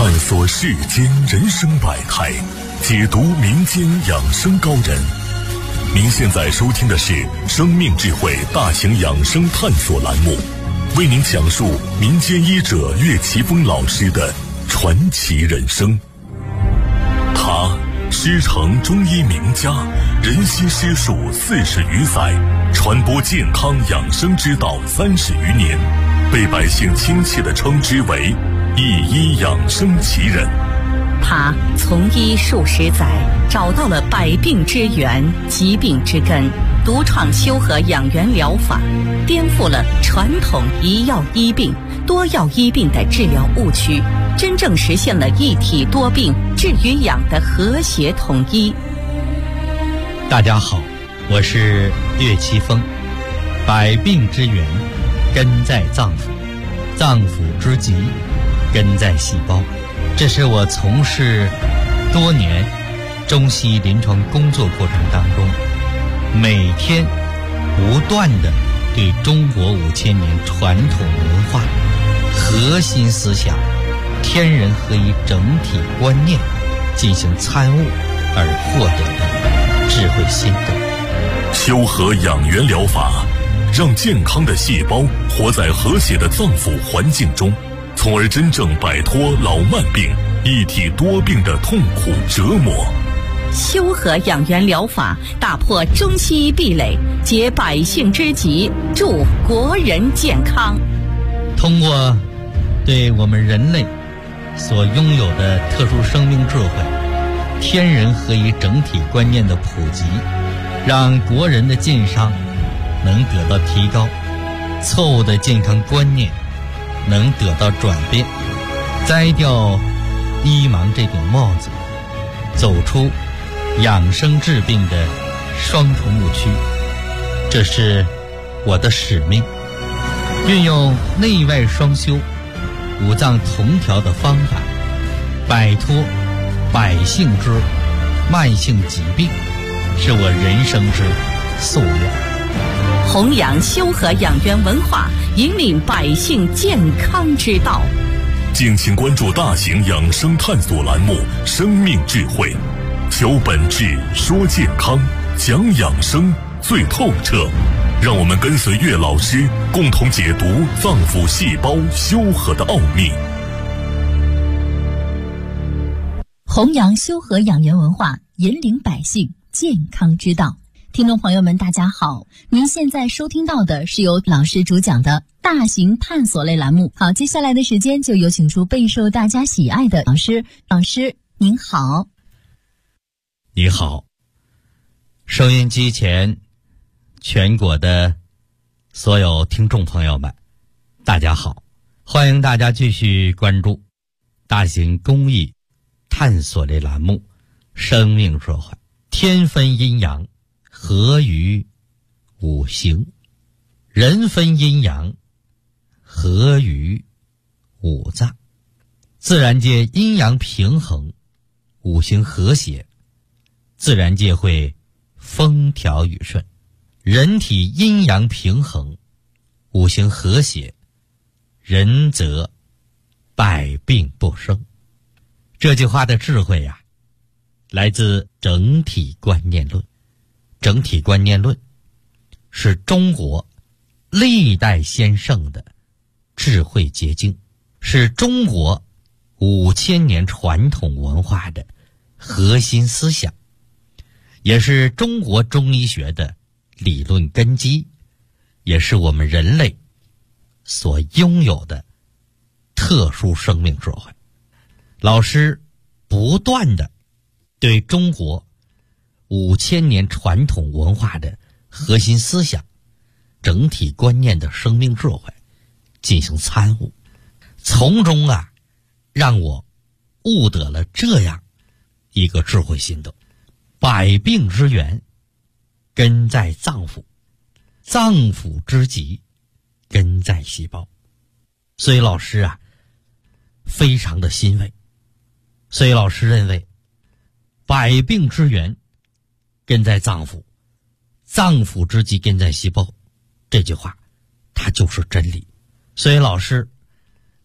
探索世间人生百态，解读民间养生高人。您现在收听的是生命智慧大型养生探索栏目，为您讲述民间医者岳奇峰老师的传奇人生。他师承中医名家，人心师术40余载，传播健康养生之道30余年，被百姓亲切地称之为一医养生奇人。 他从医数十载，找到了百病之源、疾病之根，独创修和养元疗法，颠覆了传统一药医病、多药医病的治疗误区，真正实现了一体多病治与养的和谐统一。 大家好，我是岳奇峰。百病之源根在脏腑，脏腑之疾根在细胞。这是我从事多年中西医临床工作过程当中，每天不断地对中国5000年传统文化核心思想天人合一整体观念进行参悟而获得的智慧心得。 修和养元疗法让健康的细胞活在和谐的脏腑环境中，从而真正摆脱老慢病、一体多病的痛苦折磨。 修和养元疗法打破中西医壁垒，解百姓之急，助国人健康。 通过对我们人类所拥有的特殊生命智慧、天人合一整体观念的普及，让国人的健康能得到提高，错误的健康观念能得到转变，摘掉医盲这顶帽子，走出养生治病的双重误区。这是我的使命，运用内外双修、五脏同调的方法，摆脱百姓之慢性疾病，是我人生之夙愿。 弘扬修和养元文化，引领百姓健康之道。 敬请关注大型养生探索栏目《生命智慧》，求本质，说健康，讲养生最透彻。让我们跟随岳老师，共同解读脏腑细胞修和的奥秘。 弘扬修和养元文化，引领百姓健康之道。听众朋友们大家好，您现在收听到的是由老师主讲的大型探索类栏目。好，接下来的时间就有请出备受大家喜爱的老师。老师您好。 你好，收音机前全国的所有听众朋友们大家好，欢迎大家继续关注大型公益探索类栏目生命智慧，天分阴阳合于五行，人分阴阳合于五脏。自然界阴阳平衡，五行和谐，自然界会风调雨顺。人体阴阳平衡，五行和谐，人则百病不生。这句话的智慧呀，来自整体观念论。整体观念论是中国历代先圣的智慧结晶，是中国5000年传统文化的核心思想，也是中国中医学的理论根基，也是我们人类所拥有的特殊生命智慧。老师不断地对中国5000年传统文化的核心思想、整体观念的生命智慧进行参悟，从中让我悟得了这样一个智慧心得：百病之源根在脏腑，脏腑之疾根在细胞。所以老师非常的欣慰。所以老师认为，百病之源根在脏腑，脏腑之疾根在细胞，这句话它就是真理。所以老师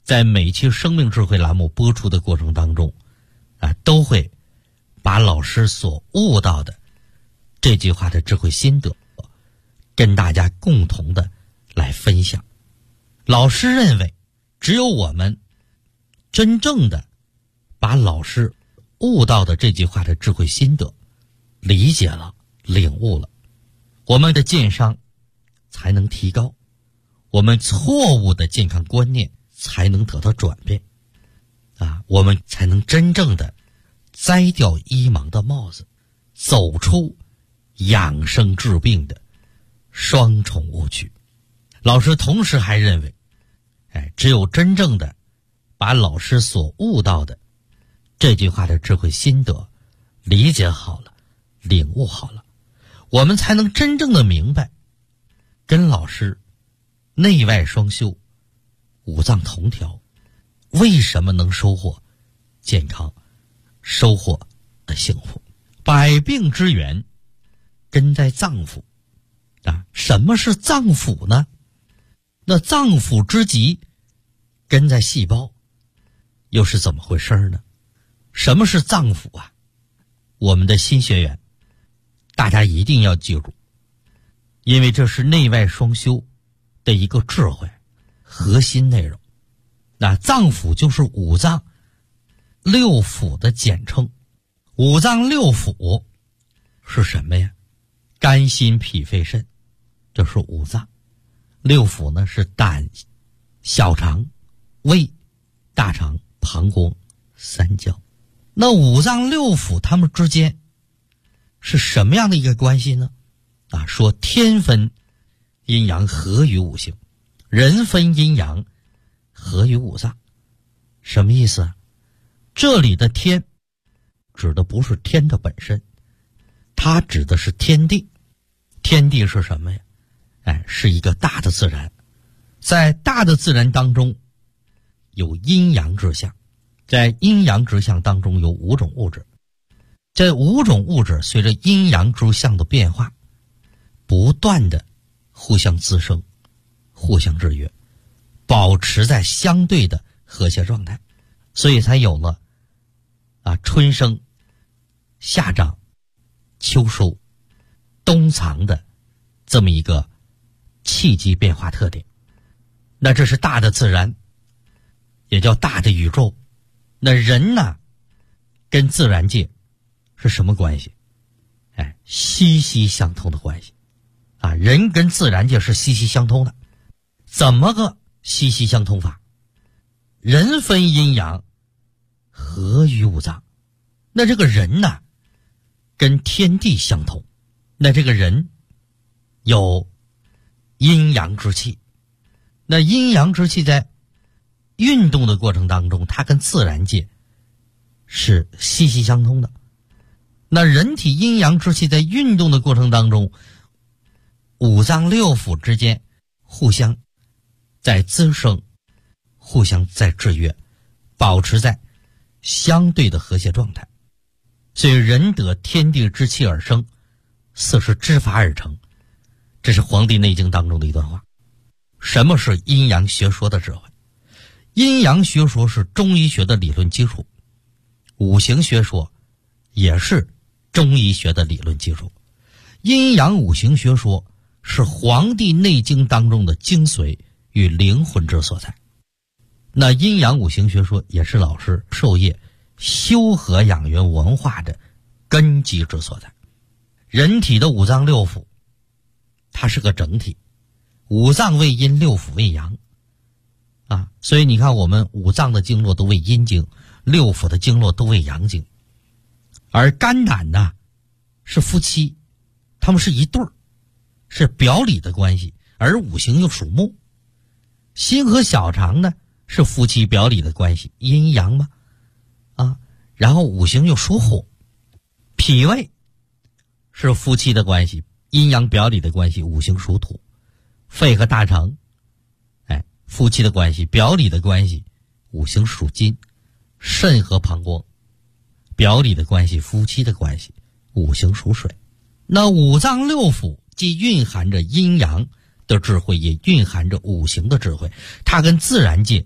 在每期生命智慧栏目播出的过程当中都会把老师所悟到的这句话的智慧心得跟大家共同的来分享。老师认为，只有我们真正的把老师悟到的这句话的智慧心得理解了、领悟了，我们的健商才能提高，我们错误的健康观念才能得到转变我们才能真正的摘掉医盲的帽子，走出养生治病的双重误区。老师同时还认为，只有真正的把老师所悟到的这句话的智慧心得理解好了、领悟好了，我们才能真正的明白跟老师内外双修、五脏同调为什么能收获健康、收获幸福。百病之源根在脏腑什么是脏腑呢？那脏腑之极根在细胞，又是怎么回事呢？什么是脏腑我们的新学员大家一定要记住，因为这是内外双修的一个智慧核心内容。脏腑就是五脏六腑的简称。五脏六腑是什么呀？肝心脾肺肾，这是五脏。六腑呢是胆、小肠、胃、大肠、膀胱、三焦。那五脏六腑它们之间是什么样的一个关系呢？说天分阴阳合于五行，人分阴阳合于五脏。什么意思这里的天指的不是天的本身，它指的是天地。天地是什么呀？是一个大的自然。在大的自然当中有阴阳之象，在阴阳之象当中有五种物质。这五种物质随着阴阳之象的变化不断的互相滋生、互相制约，保持在相对的和谐状态，所以才有了春生、夏长、秋收、冬藏的这么一个气机变化特点。那这是大的自然，也叫大的宇宙。那人呢跟自然界是什么关系？息息相通的关系人跟自然界是息息相通的。怎么个息息相通法？人分阴阳合于五脏。那这个人呢跟天地相通，那这个人有阴阳之气。那阴阳之气在运动的过程当中，它跟自然界是息息相通的。那人体阴阳之气在运动的过程当中，五脏六腑之间互相在滋生，互相在制约，保持在相对的和谐状态。所以人得天地之气而生，色是之法而成。这是《黄帝内经》当中的一段话。什么是阴阳学说的智慧？阴阳学说是中医学的理论基础，五行学说也是中医学的理论基础。阴阳五行学说是《黄帝内经》当中的精髓与灵魂之所在。那阴阳五行学说也是老师授业修和养元文化的根基之所在。人体的五脏六腑它是个整体，五脏为阴，六腑为阳所以你看我们五脏的经络都为阴经，六腑的经络都为阳经。而肝胆呢是夫妻，他们是一对儿，是表里的关系，而五行又属木。心和小肠呢是夫妻表里的关系，阴阳嘛然后五行又属火。脾胃是夫妻的关系，阴阳表里的关系，五行属土。肺和大肠夫妻的关系，表里的关系，五行属金。肾和膀胱表里的关系，夫妻的关系，五行属水。那五脏六腑既蕴含着阴阳的智慧，也蕴含着五行的智慧，它跟自然界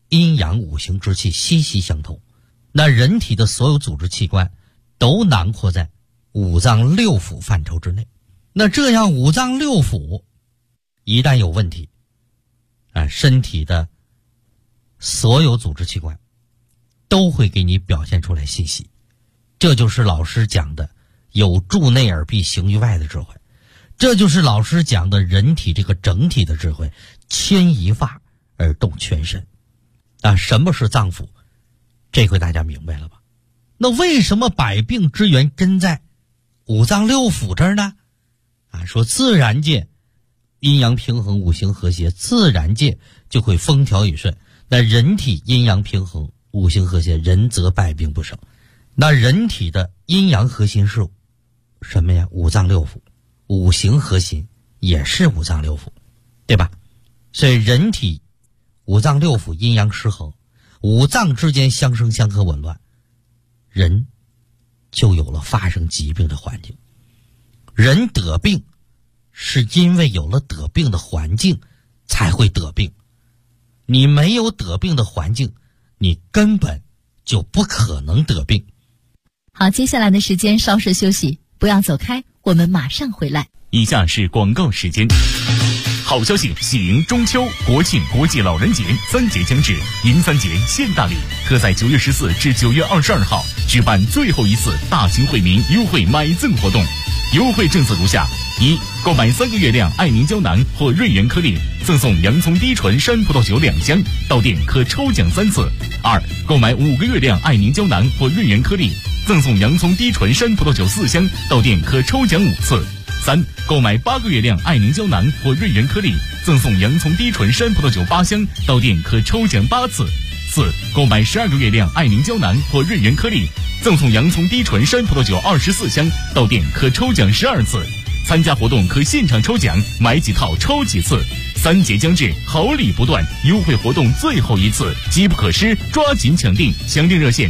阴阳五行之气息息相通。那人体的所有组织器官都囊括在五脏六腑范畴之内。那这样五脏六腑一旦有问题，身体的所有组织器官都会给你表现出来信息。这就是老师讲的有助内而必行于外的智慧，这就是老师讲的人体这个整体的智慧，牵一发而动全身。什么是脏腑？这回大家明白了吧？那为什么百病之源根在五脏六腑这儿呢？说自然界阴阳平衡，五行和谐，自然界就会风调雨顺。那人体阴阳平衡，五行和谐，人则百病不生。那人体的阴阳核心是什么呀？五脏六腑。五行核心也是五脏六腑，对吧？所以人体五脏六腑阴阳失衡，五脏之间相生相克紊乱，人就有了发生疾病的环境。人得病是因为有了得病的环境才会得病，你没有得病的环境，你根本就不可能得病。 好，接下来的时间稍事休息，不要走开，我们马上回来。 以下是广告时间。好消息，喜迎中秋、国庆、国际老人节3节将至，银3节现大礼，特在9月14至9月22号举办最后一次大型惠民优惠买赠活动。优惠政策如下：一、购买3个月亮爱凝胶囊或瑞元颗粒，赠送洋葱低醇山葡萄酒2箱，到店可抽奖3次；二、购买5个月亮爱凝胶囊或瑞元颗粒，赠送洋葱低醇山葡萄酒4箱，到店可抽奖5次；三、购买8个月亮爱凝胶囊或瑞元颗粒，赠送洋葱低醇山葡萄酒8箱，到店可抽奖8次；四、购买12个月亮爱凝胶囊或瑞元颗粒，赠送洋葱低醇山葡萄酒24箱，到店可抽奖12次。参加活动可现场抽奖，买几套抽几次。3节将至，好礼不断，优惠活动最后一次，机不可失，抓紧抢订。详订热线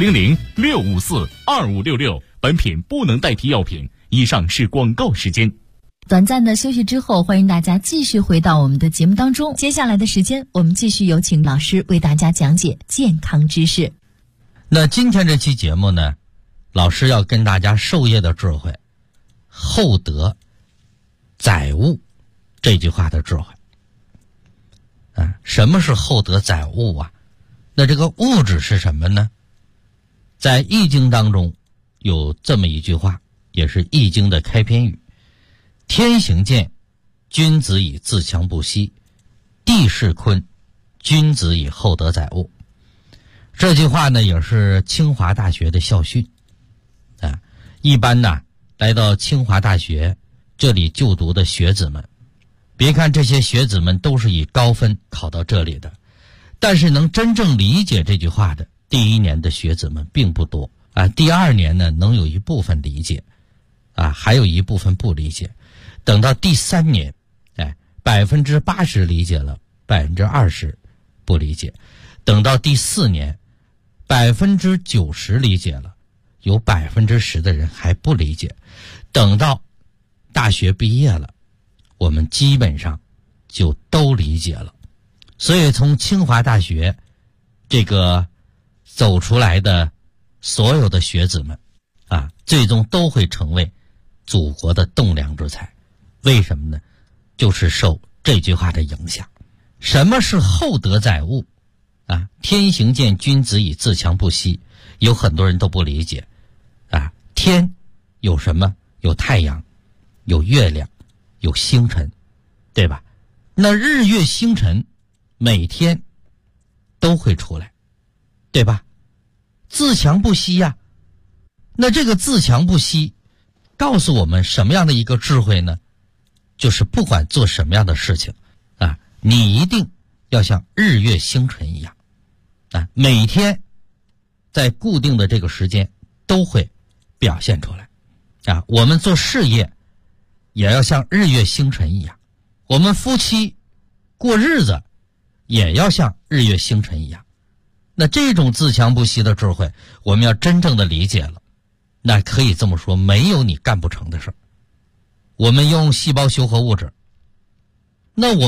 400-654-2566。本品不能代替药品。以上是广告时间。 短暂的休息之后，欢迎大家继续回到我们的节目当中。接下来的时间，我们继续有请老师为大家讲解健康知识。 那今天这期节目呢，老师要跟大家授业的智慧，厚德载物这句话的智慧。什么是厚德载物啊？那这个物质是什么呢？在易经当中有这么一句话，也是易经的开篇语：天行健，君子以自强不息；地势坤，君子以厚德载物。这句话呢，也是清华大学的校训。一般呢，来到清华大学这里就读的学子们，别看这些学子们都是以高分考到这里的，但是能真正理解这句话的第1年的学子们并不多第2年呢，能有一部分理解还有一部分不理解。等到第3年，80%理解了，20%不理解。等到第4年，90%理解了，有10%的人还不理解。等到大学毕业了，我们基本上就都理解了。所以从清华大学这个走出来的所有的学子们最终都会成为祖国的栋梁之才。为什么呢？就是受这句话的影响。什么是厚德载物天行健，君子以自强不息。有很多人都不理解天有什么？有太阳，有月亮，有星辰，对吧？那日月星辰每天都会出来，对吧？自强不息呀。那这个自强不息告诉我们什么样的一个智慧呢？就是不管做什么样的事情你一定要像日月星辰一样每天在固定的这个时间都会表现出来我们做事业也要像日月星辰一样，我们夫妻过日子也要像日月星辰一样。那这种自强不息的智慧，我们要真正的理解了，那可以这么说，没有你干不成的事。我们用细胞修合物质，那我们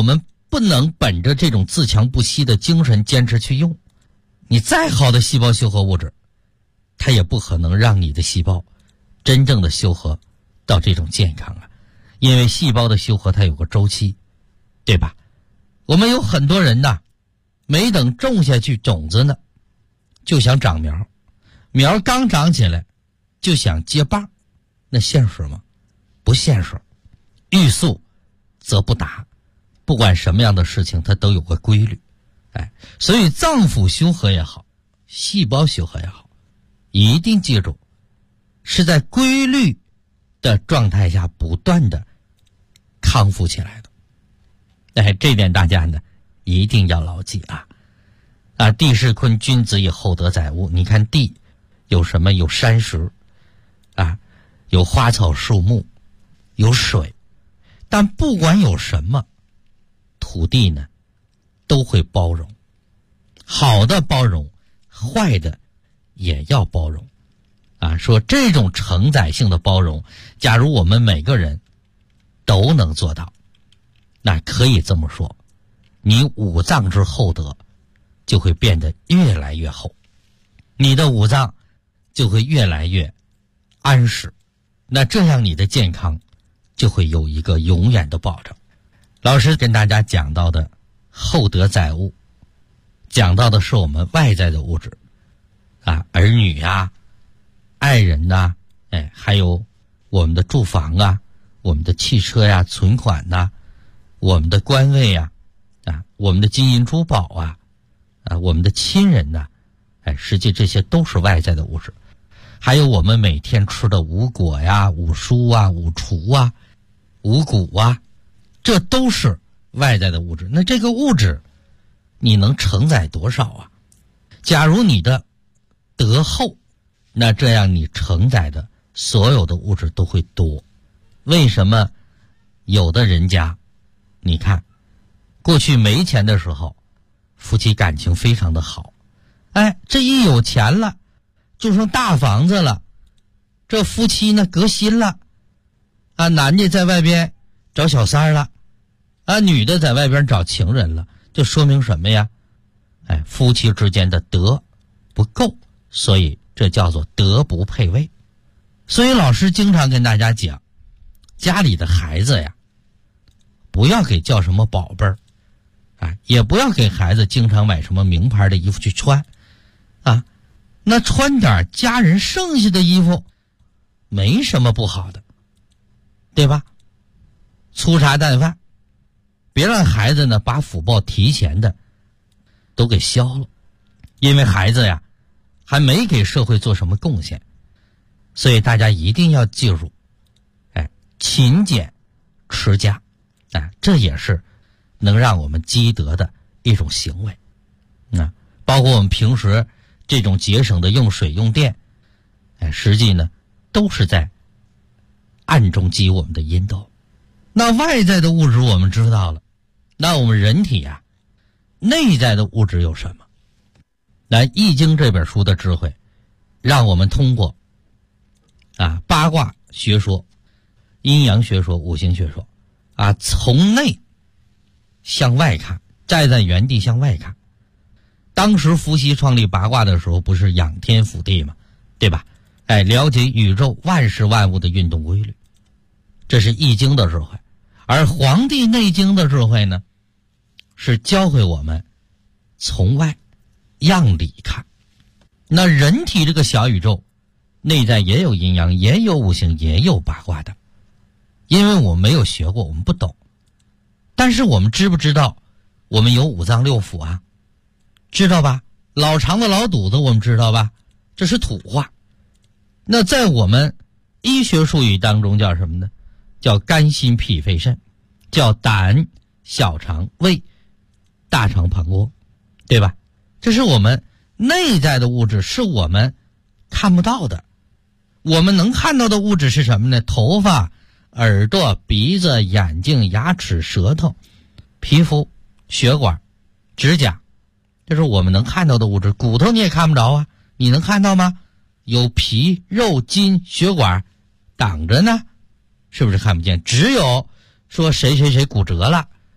不能本着这种自强不息的精神坚持去用。你再好的细胞修合物质，它也不可能让你的细胞真正的修合到这种健康啊。因为细胞的修合它有个周期，对吧？我们有很多人呐，没等种下去种子呢，就想长苗，苗刚长起来就想接棒，那现实吗？不现实。欲速则不达，不管什么样的事情它都有个规律。所以脏腑修合也好，细胞修合也好，一定记住是在规律的状态下不断的康复起来的。这点大家呢一定要牢记啊！地势坤，君子以厚德载物。你看地有什么？有山石有花草树木，有水。但不管有什么，土地呢都会包容，好的包容，坏的也要包容说这种承载性的包容，假如我们每个人都能做到，那可以这么说，你五脏之厚德就会变得越来越厚，你的五脏就会越来越安实，那这样你的健康就会有一个永远的保证。老师跟大家讲到的厚德载物，讲到的是我们外在的物质儿女爱人还有我们的住房我们的汽车存款我们的官位我们的金银珠宝我们的亲人实际这些都是外在的物质。还有我们每天吃的五果五蔬五厨五谷这都是外在的物质。那这个物质你能承载多少假如你的德厚，那这样你承载的所有的物质都会多。为什么有的人家你看过去没钱的时候夫妻感情非常的好，这一有钱了就剩大房子了，这夫妻呢革新了男的在外边找小三了女的在外边找情人了，就说明什么呀？夫妻之间的德不够，所以这叫做德不配位。所以老师经常跟大家讲，家里的孩子不要给叫什么宝贝儿也不要给孩子经常买什么名牌的衣服去穿那穿点家人剩下的衣服没什么不好的，对吧？粗茶淡饭，别让孩子呢把福报提前的都给消了，因为孩子还没给社会做什么贡献。所以大家一定要记住勤俭持家这也是能让我们积德的一种行为包括我们平时这种节省的用水用电实际呢都是在暗中积我们的阴德。那外在的物质我们知道了，那我们人体内在的物质有什么？那《易经》这本书的智慧让我们通过八卦学说、阴阳学说、五行学说从内向外看，站在原地向外看。当时伏羲创立八卦的时候不是仰天俯地吗？对吧？了解宇宙万事万物的运动规律，这是易经的智慧。而黄帝内经的智慧呢，是教会我们从外样里看。那人体这个小宇宙内在也有阴阳，也有五行，也有八卦的。因为我们没有学过，我们不懂。但是我们知不知道我们有五脏六腑知道吧？老肠子老肚子我们知道吧？这是土话。那在我们医学术语当中叫什么呢？叫肝心脾肺肾，叫胆小肠胃大肠膀胱，对吧？这是我们内在的物质，是我们看不到的。我们能看到的物质是什么呢？头发、耳朵、鼻子、眼睛、牙齿、舌头、皮肤、血管、指甲，这是我们能看到的物质。骨头你也看不着你能看到吗？有皮、肉、筋、血管挡着呢，是不是看不见？只有说谁谁谁骨折了，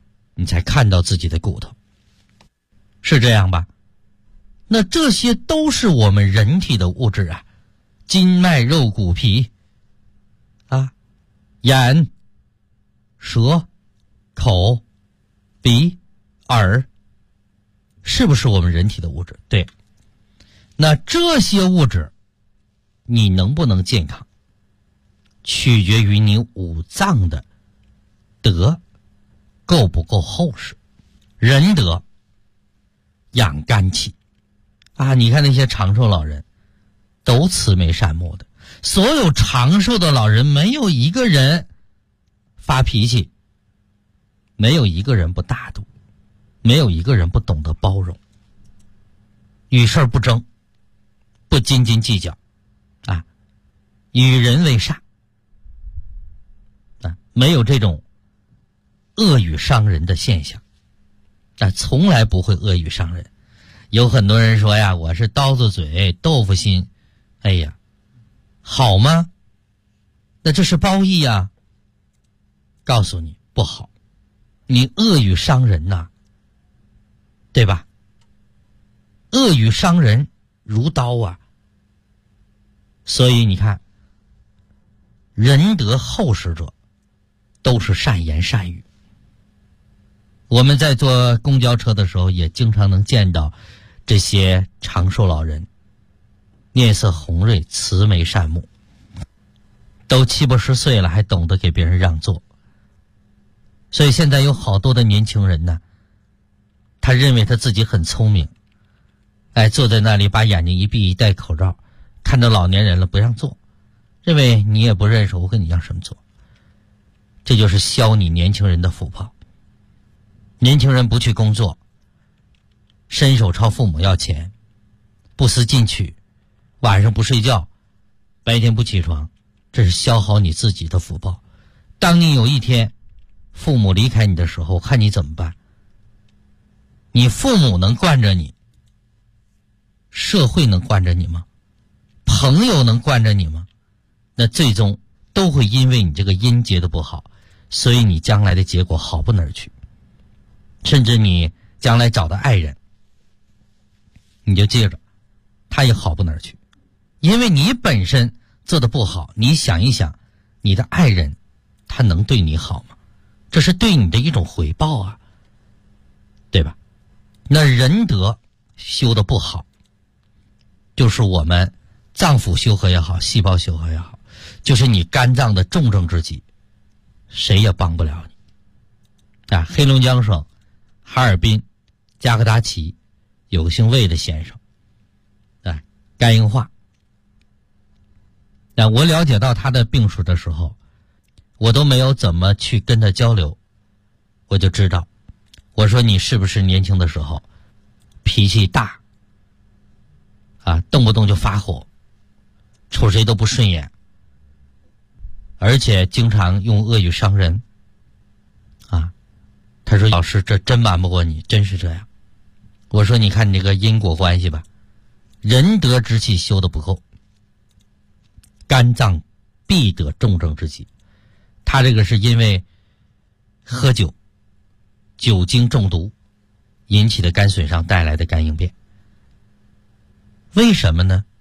你才看到自己的骨头，是这样吧？那这些都是我们人体的物质啊，筋脉肉骨皮啊，眼、舌、口、鼻、耳，是不是我们人体的物质？对。那这些物质你能不能健康，取决于你五脏的德够不够厚实。仁德养肝气啊，你看那些长寿老人都慈眉善目的，所有长寿的老人没有一个人发脾气，没有一个人不大度，没有一个人不懂得包容，与事不争，不斤斤计较啊，与人为善啊，没有这种恶语伤人的现象，从来不会恶语伤人。有很多人说呀，我是刀子嘴豆腐心，哎呀，好吗？那这是褒义啊。告诉你不好，你恶语伤人呐，对吧？恶语伤人如刀啊。所以你看，仁德厚实者都是善言善语。我们在坐公交车的时候也经常能见到这些长寿老人，面色红润，慈眉善目，都70、80岁了还懂得给别人让座。所以现在有好多的年轻人呢，他认为他自己很聪明，坐在那里把眼睛一闭，一戴口罩，看着老年人了不让座，认为你也不认识我，跟你要什么座。这就是消你年轻人的福报。年轻人不去工作，伸手朝父母要钱，不思进取，晚上不睡觉，白天不起床，这是消耗你自己的福报。当你有一天父母离开你的时候，看你怎么办？你父母能惯着你，社会能惯着你吗？朋友能惯着你吗？那最终都会因为你这个因结的不好，所以你将来的结果好不哪儿去。甚至你将来找的爱人，你就记着，他也好不哪儿去。因为你本身做的不好，你想一想，你的爱人他能对你好吗？这是对你的一种回报啊，对吧？那仁德修的不好，就是我们脏腑修和也好，细胞修和也好，就是你肝脏的重症之疾，谁也帮不了你啊。黑龙江省哈尔滨加格达奇有个姓魏的先生，肝硬化。我了解到他的病史的时候，我都没有怎么去跟他交流，我就知道，我说你是不是年轻的时候脾气大啊，动不动就发火，瞅谁都不顺眼，而且经常用恶语伤人啊。他说老师，这真瞒不过你，真是这样。我说你看你这个因果关系吧，仁德之气修得不够，肝脏必得重症之疾。他这个是因为喝酒，酒精中毒引起的肝损伤带来的肝硬变。为什么呢？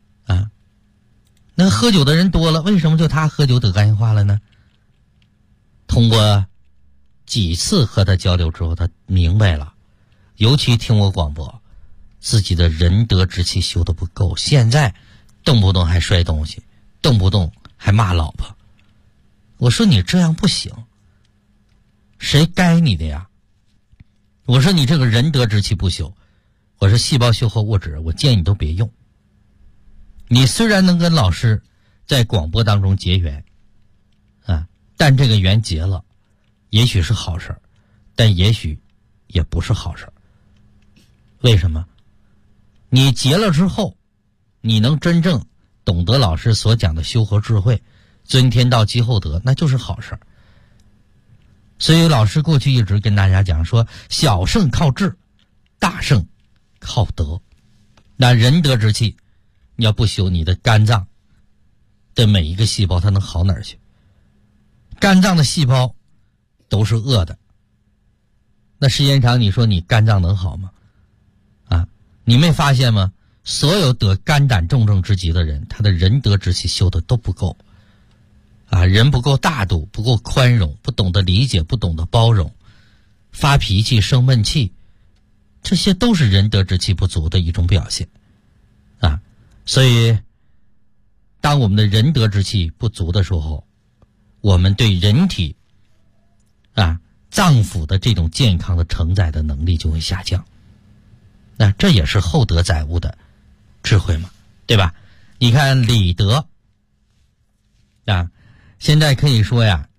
那喝酒的人多了，为什么就他喝酒得肝硬化了呢？通过几次和他交流之后，他明白了，尤其听我广播，自己的仁德之气修得不够，现在动不动还摔东西，动不动还骂老婆。我说你这样不行，谁该你的呀？我说你这个仁德之气不修，我说细胞修和物质，我建议你都别用。你虽然能跟老师在广播当中结缘但这个缘结了，也许是好事，但也许也不是好事。为什么？你结了之后，你能真正懂得老师所讲的修和智慧，尊天道积厚德，那就是好事。所以老师过去一直跟大家讲说，小胜靠智，大胜靠德。那仁德之气你要不修，你的肝脏的每一个细胞它能好哪儿去？肝脏的细胞都是恶的那时间长，你说你肝脏能好吗？啊，你没发现吗？所有得肝胆重症之疾的人，他的仁德之气修的都不够啊，人不够大度，不够宽容，不懂得理解，不懂得包容，发脾气生闷气，这些都是仁德之气不足的一种表现啊。所以当我们的仁德之气不足的时候，我们对人体啊脏腑的这种健康的承载的能力就会下降。那这也是厚德载物的智慧嘛，对吧？你看礼德啊，现在可以说呀，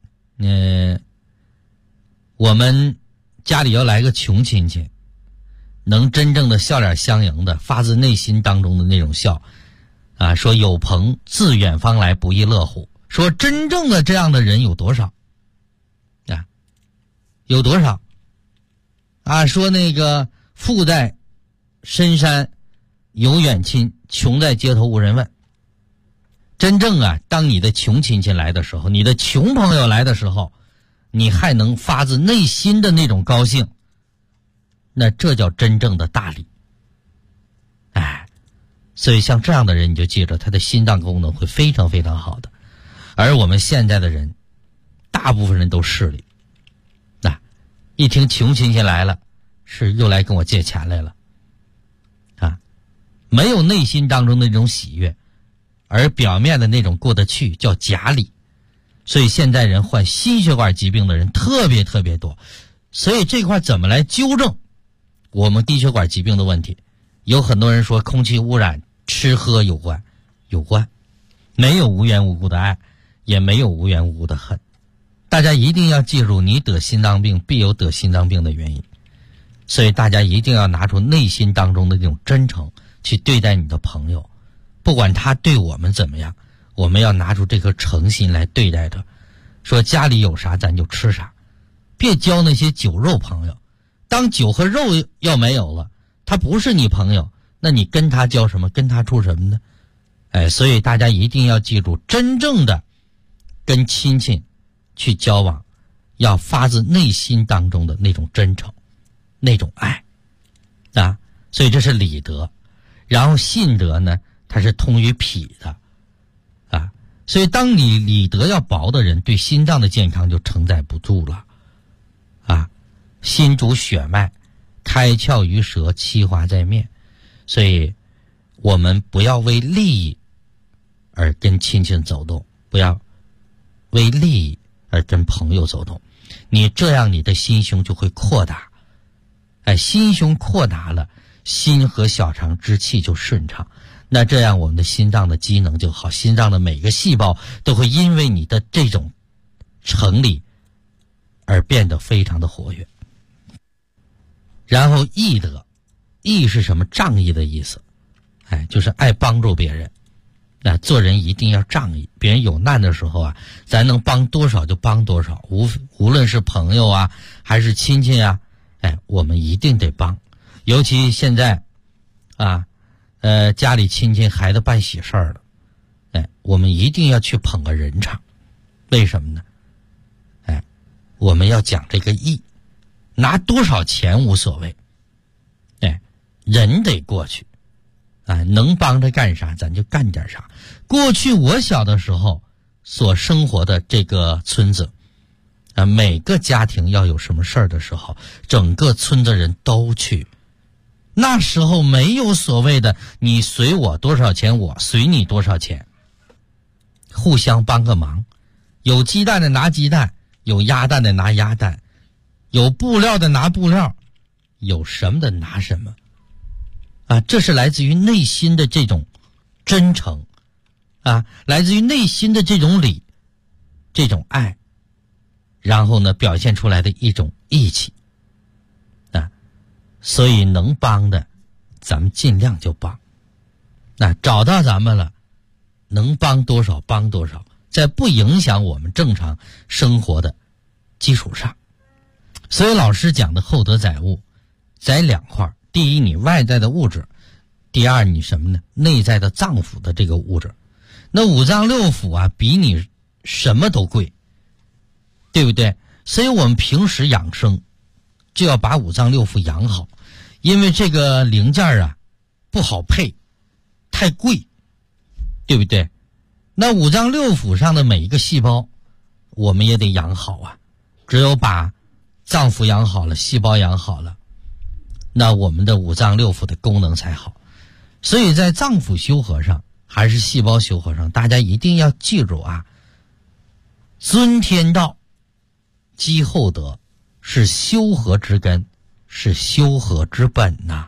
我们家里要来个穷亲戚，能真正的笑脸相迎的，发自内心当中的那种笑啊，说有朋自远方来，不亦乐乎。说真正的这样的人有多少啊？有多少啊？说那个富在深山有远亲，穷在街头无人问。真正啊，当你的穷亲戚来的时候，你的穷朋友来的时候，你还能发自内心的那种高兴，那这叫真正的大礼。哎，所以像这样的人，你就记着，他的心脏功能会非常非常好的。而我们现在的人，大部分人都势利，一听穷亲戚来了，是又来跟我借钱来了啊，没有内心当中的那种喜悦，而表面的那种过得去，叫假礼。所以现在人患心血管疾病的人特别特别多。所以这块怎么来纠正我们低血管疾病的问题？有很多人说空气污染吃喝有关，有关，没有无缘无故的爱，也没有无缘无故的恨。大家一定要记住，你得心脏病必有得心脏病的原因。所以大家一定要拿出内心当中的这种真诚去对待你的朋友，不管他对我们怎么样，我们要拿出这颗诚心来对待他。说家里有啥咱就吃啥，别交那些酒肉朋友。当酒和肉要没有了，他不是你朋友，那你跟他交什么，跟他处什么呢？哎，所以大家一定要记住，真正的跟亲戚去交往，要发自内心当中的那种真诚，那种爱啊。所以这是礼德。然后信德呢，它是通于脾的啊。所以当你礼德要薄的人，对心脏的健康就承载不住了啊。心主血脉，开窍于舌，气化在面。所以我们不要为利益而跟亲戚走动，不要为利益而跟朋友走动，你这样你的心胸就会扩大。哎，心胸扩大了，心和小肠之气就顺畅，那这样我们的心脏的机能就好，心脏的每个细胞都会因为你的这种成理而变得非常的活跃。然后义德，义是什么？仗义的意思，哎，就是爱帮助别人。那做人一定要仗义，别人有难的时候啊，咱能帮多少就帮多少，无论是朋友啊还是亲戚啊，哎，我们一定得帮。尤其现在啊，家里亲戚孩子办喜事儿了，哎，我们一定要去捧个人场。为什么呢？哎，我们要讲这个义，拿多少钱无所谓，哎，人得过去。哎，能帮着干啥咱就干点啥。过去我小的时候所生活的这个村子啊，每个家庭要有什么事儿的时候，整个村子人都去。那时候没有所谓的你随我多少钱，我随你多少钱，互相帮个忙。有鸡蛋的拿鸡蛋，有鸭蛋的拿鸭蛋，有布料的拿布料，有什么的拿什么啊。这是来自于内心的这种真诚啊，来自于内心的这种礼，这种爱，然后呢表现出来的一种义气啊。所以能帮的咱们尽量就帮，那找到咱们了，能帮多少帮多少，在不影响我们正常生活的基础上。所以老师讲的厚德载物在两块，第一你外在的物质，第二你什么呢？内在的脏腑的这个物质。那五脏六腑啊比你什么都贵，对不对？所以我们平时养生就要把五脏六腑养好，因为这个零件啊不好配，太贵，对不对？那五脏六腑上的每一个细胞我们也得养好啊，只有把脏腑养好了，细胞养好了，那我们的五脏六腑的功能才好。所以在脏腑修和上还是细胞修和上，大家一定要记住啊，尊天道积厚德是修和之根，是修和之本呐。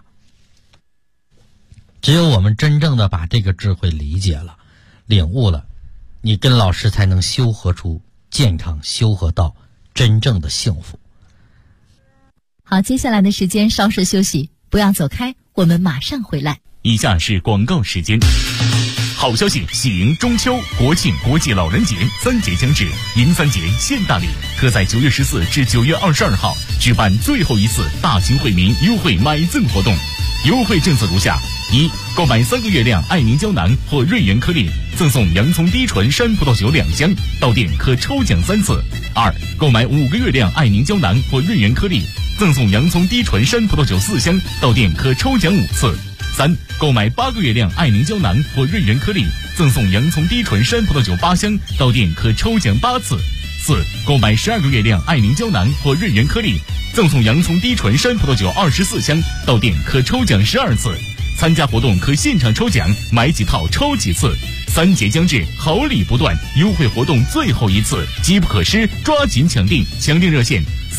只有我们真正的把这个智慧理解了，领悟了，你跟老师才能修和出健康，修和到真正的幸福。 好，接下来的时间稍事休息，不要走开，我们马上回来。 以下是广告时间。好消息，喜迎中秋、国庆、国际老人节3节将至，迎3节献大礼，特在9月14至9月22号举办最后一次大型惠民优惠买赠活动。优惠政策如下：一、购买3个月亮爱凝胶囊或瑞元颗粒，赠送洋葱低醇山葡萄酒2箱，到店可抽奖3次；二、购买5个月亮爱凝胶囊或瑞元颗粒，赠送洋葱低醇山葡萄酒4箱，到店可抽奖5次；三、购买8个月亮爱凝胶囊或瑞元颗粒，赠送洋葱低醇山葡萄酒8箱，到店可抽奖8次；四、购买12个月亮爱凝胶囊或瑞元颗粒，赠送洋葱低醇山葡萄酒24箱，到店可抽奖12次。参加活动可现场抽奖，买几套抽几次。3节将至，好礼不断，优惠活动最后一次，机不可失，抓紧抢订！抢订热线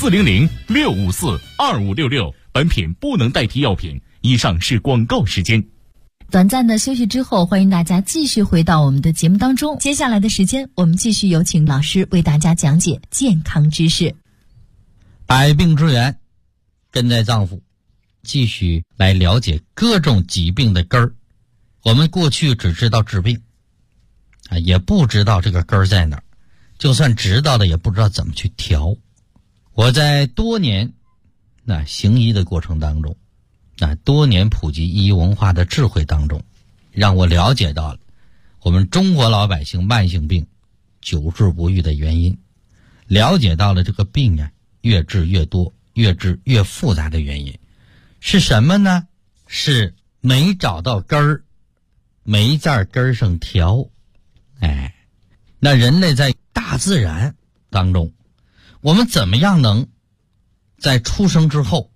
400-654-2566。本品不能代替药品。以上是广告时间。 短暂的休息之后，欢迎大家继续回到我们的节目当中。接下来的时间，我们继续有请老师为大家讲解健康知识。 百病之源根在脏腑，继续来了解各种疾病的根儿。我们过去只知道治病啊，也不知道这个根儿在哪儿，就算知道了也不知道怎么去调。我在多年行医的过程当中，多年普及医文化的智慧当中，让我了解到了我们中国老百姓慢性病久治不愈的原因，了解到了这个病啊越治越多，越治越复杂的原因是什么呢？是没找到根儿，没在根儿上调。那人类在大自然当中，我们怎么样能在出生之后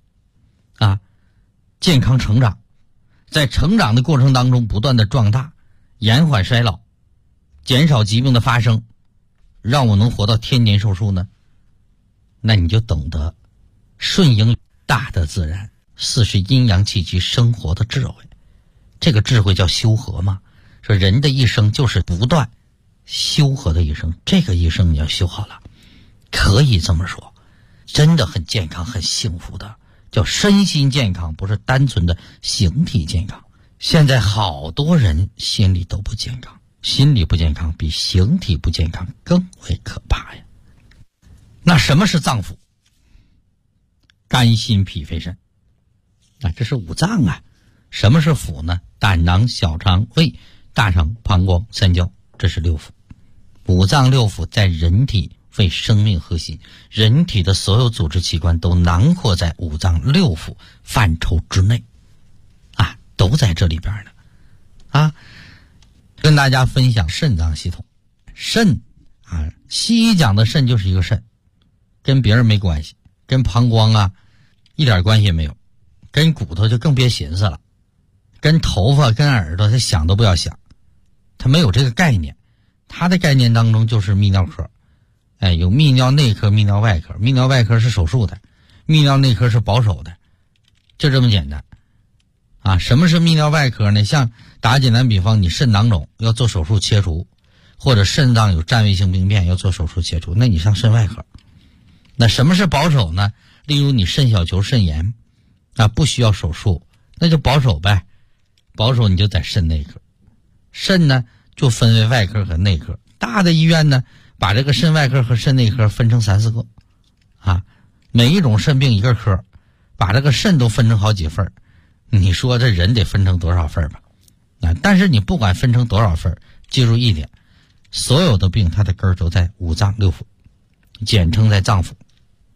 健康成长，在成长的过程当中不断的壮大，延缓衰老，减少疾病的发生，让我能活到天年寿寿呢？那你就懂得顺应大的自然，40阴阳气机生活的智慧。这个智慧叫修和嘛，说人的一生就是不断修和的一生，这个一生你要修好了，可以这么说，真的很健康很幸福的，叫身心健康，不是单纯的形体健康。现在好多人心理都不健康，心理不健康比形体不健康更为可怕呀。那什么是脏腑？肝心脾肺肾这是五脏啊。什么是腑呢？胆囊、小肠、胃、大肠、膀胱、三焦，这是六腑。五脏六腑在人体为生命核心，人体的所有组织器官都囊括在五脏六腑范畴之内都在这里边呢跟大家分享肾脏系统。肾西医讲的肾就是一个肾，跟别人没关系，跟膀胱一点关系也没有，跟骨头就更别寻思了，跟头发跟耳朵他想都不要想，他没有这个概念。他的概念当中就是泌尿科，有泌尿内科、泌尿外科。泌尿外科是手术的，泌尿内科是保守的，就这么简单什么是泌尿外科呢？像打简单比方，你肾囊肿要做手术切除，或者肾脏有占位性病变要做手术切除，那你上肾外科。那什么是保守呢？例如你肾小球肾炎不需要手术，那就保守呗，保守你就在肾内科。肾呢就分为外科和内科，大的医院呢把这个肾外科和肾内科分成3、4个每一种肾病一个科，把这个肾都分成好几份，你说这人得分成多少份吧？但是你不管分成多少份，记住一点，所有的病它的根儿都在五脏六腑，简称在脏腑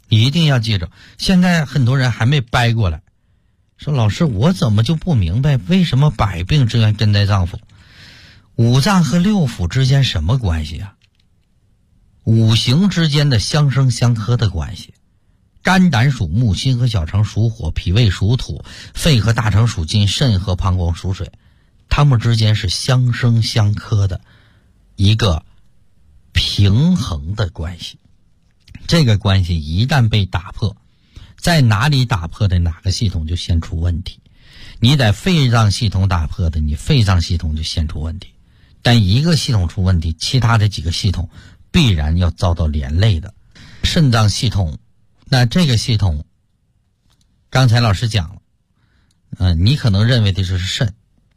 一定要记着。现在很多人还没掰过来，说老师我怎么就不明白为什么百病之源根在脏腑？五脏和六腑之间什么关系啊？五行之间的相生相克的关系。肝胆属木，心和小肠属火，脾胃属土，肺和大肠属金，肾和膀胱属水，它们之间是相生相克的一个平衡的关系。这个关系一旦被打破，在哪里打破的哪个系统就先出问题。你在肺脏系统打破的，你肺脏系统就先出问题。但一个系统出问题，其他的几个系统必然要遭到连累的。肾脏系统，那这个系统刚才老师讲了，你可能认为的是肾，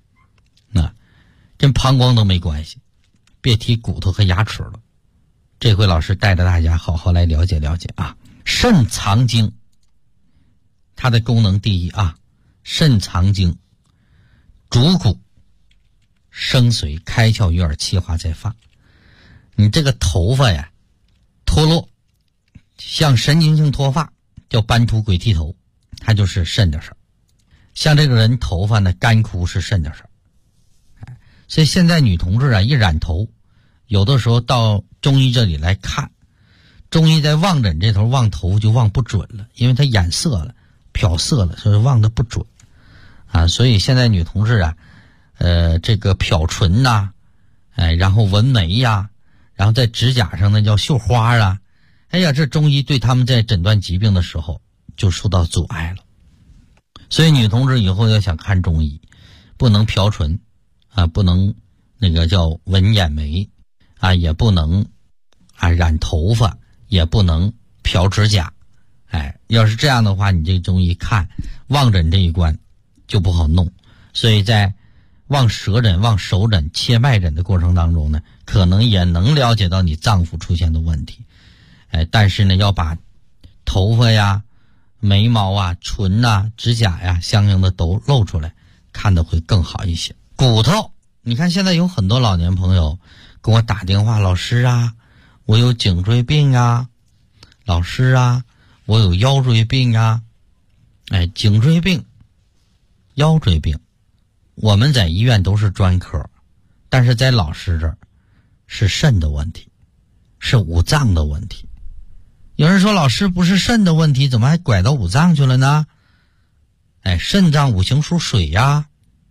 跟膀胱都没关系，别提骨头和牙齿了。这回老师带着大家好好来了解了解啊。肾藏精，它的功能第一啊，肾藏精，主骨生髓，开窍于耳，气化在发。你这个头发呀脱落，像神经性脱发叫斑秃鬼剃头，它就是肾的事儿。像这个人头发呢干枯是肾的事儿。所以现在女同志啊一染头，有的时候到中医这里来看，中医在望诊这头望头就望不准了，因为它染色了漂色了，所以望得不准啊。所以现在女同志啊这个漂唇呐，然后纹眉呀，然后在指甲上那叫绣花啊，哎呀，这中医对他们在诊断疾病的时候就受到阻碍了。所以女同志以后要想看中医，不能漂唇啊，不能那个叫纹眼眉啊，也不能染头发，也不能漂指甲。要是这样的话，你这中医看望诊这一关就不好弄。所以在望舌诊、望手诊、切脉诊的过程当中呢，可能也能了解到你脏腑出现的问题。但是呢，要把头发呀、眉毛啊、唇啊、指甲呀相应的都露出来，看得会更好一些。骨头，你看现在有很多老年朋友跟我打电话，老师啊，我有颈椎病啊，老师啊，我有腰椎病啊。颈椎病、腰椎病，我们在医院都是专科，但是在老师这儿是肾的问题，是五脏的问题。有人说老师不是肾的问题，怎么还拐到五脏去了呢？肾脏五行属水呀，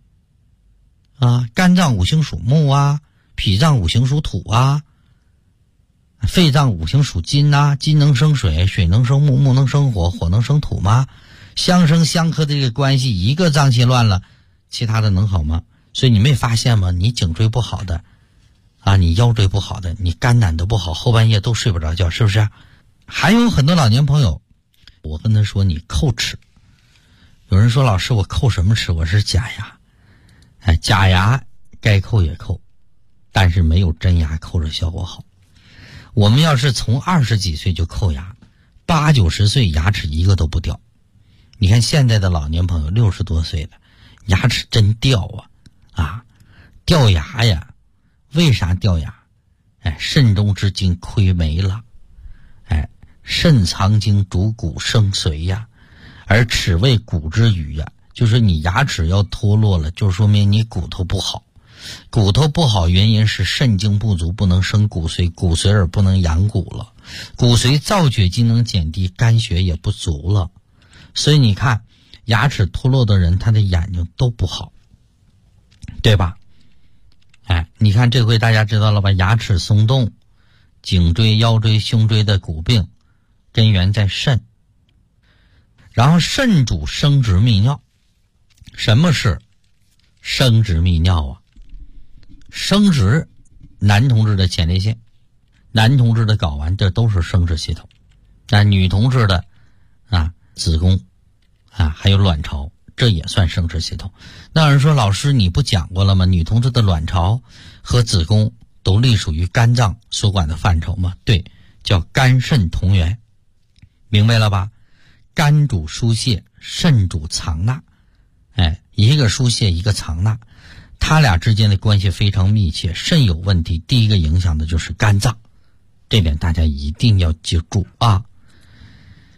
肝脏五行属木啊，脾脏五行属土啊，肺脏五行属金啊，金能生水，水能生木，木能生火，火能生土吗？相生相克的这个关系，一个脏器乱了，其他的能好吗？所以你没发现吗？你颈椎不好的你腰椎不好的，你肝胆都不好，后半夜都睡不着觉，是不是？还有很多老年朋友，我跟他说你叩齿，有人说老师我叩什么齿？我是假牙。假牙该叩也叩，但是没有真牙叩着效果好。我们要是从20几岁就叩牙，80、90岁牙齿一个都不掉。你看现在的老年朋友60多岁的牙齿真掉掉牙呀。为啥掉牙？肾中之精亏没了。肾藏精，主骨生髓呀，而齿为骨之余呀，就是你牙齿要脱落了，就说明你骨头不好。骨头不好原因是肾精不足，不能生骨髓，骨髓而不能养骨了，骨髓造血机能减低，肝血也不足了。所以你看牙齿脱落的人，他的眼睛都不好，对吧？你看这回大家知道了吧？牙齿松动、颈椎、腰椎、胸椎的骨病根源在肾。然后肾主生殖泌尿。什么是生殖泌尿啊？生殖，男同志的前列腺，男同志的睾丸，这都是生殖系统。但女同志的子宫还有卵巢，这也算生殖系统。那有人说老师你不讲过了吗？女同志的卵巢和子宫都隶属于肝脏所管的范畴吗？对，叫肝肾同源，明白了吧？肝主疏泄，肾主藏纳，一个疏泄一个藏纳，他俩之间的关系非常密切。肾有问题，第一个影响的就是肝脏，这点大家一定要记住啊。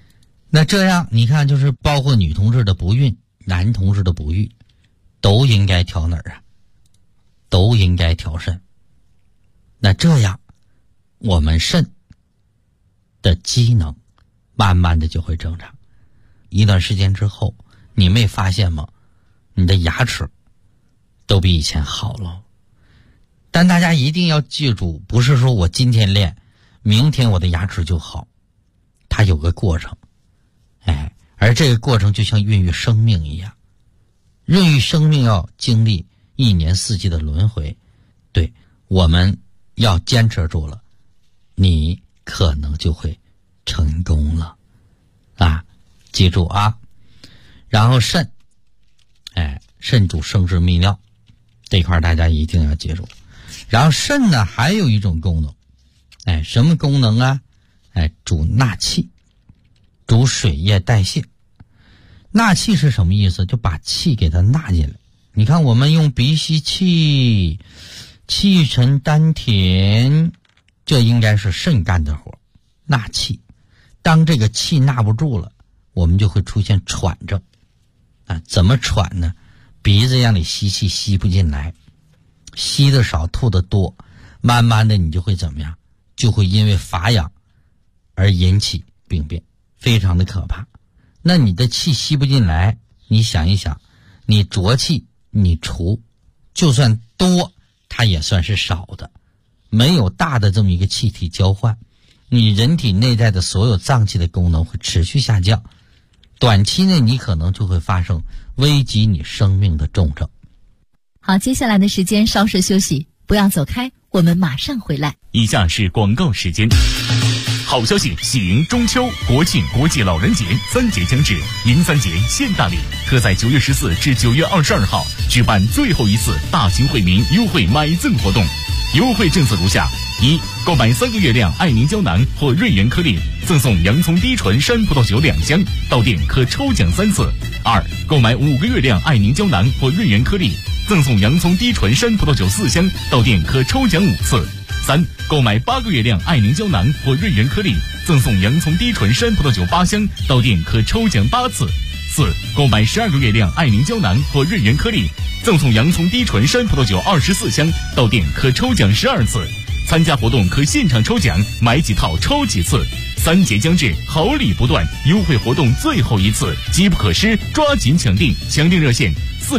那这样你看，就是包括女同志的不孕、男同志的不育，都应该调哪儿啊？都应该调肾。那这样我们肾的机能慢慢的就会正常。一段时间之后，你没发现吗？你的牙齿都比以前好了。但大家一定要记住，不是说我今天练，明天我的牙齿就好，它有个过程。而这个过程就像孕育生命一样，孕育生命要经历1年4季的轮回。对，我们要坚持住了，你可能就会成功了啊！记住啊。然后肾，肾主生殖泌尿，这块大家一定要记住。然后肾呢还有一种功能，什么功能啊？主纳气，主水液代谢。纳气是什么意思？就把气给它纳进来。你看我们用鼻吸气，气沉丹田，这应该是肾干的活，纳气。当这个气纳不住了，我们就会出现喘症怎么喘呢？鼻子让你吸气吸不进来，吸的少吐的多，慢慢的你就会怎么样？就会因为乏氧而引起病变，非常的可怕。那你的气吸不进来，你想一想，你浊气你除，就算多它也算是少的，没有大的这么一个气体交换，你人体内在的所有脏器的功能会持续下降，短期内你可能就会发生危及你生命的重症。 好，接下来的时间稍事休息，不要走开，我们马上回来。 以下是广告时间。好消息，喜迎中秋、国庆、国际老人节3节将至，迎3节献大礼，特在9月14至9月22号举办最后一次大型惠民优惠买赠活动。优惠政策如下：一、购买3个月亮爱凝胶囊或瑞元颗粒，赠送洋葱低醇山葡萄酒2箱，到店可抽奖3次。二、购买5个月亮爱凝胶囊或瑞元颗粒，赠送洋葱低醇山葡萄酒4箱，到店可抽奖5次。三、购买8个月亮爱凝胶囊或瑞元颗粒，赠送洋葱低醇山葡萄酒8箱，到店可抽奖8次。四、购买12个月亮爱凝胶囊或瑞元颗粒，赠送洋葱低醇山葡萄酒24箱，到店可抽奖12次。参加活动可现场抽奖，买几套抽几次。3节将至，好礼不断，优惠活动最后一次，机不可失，抓紧抢订！抢订热线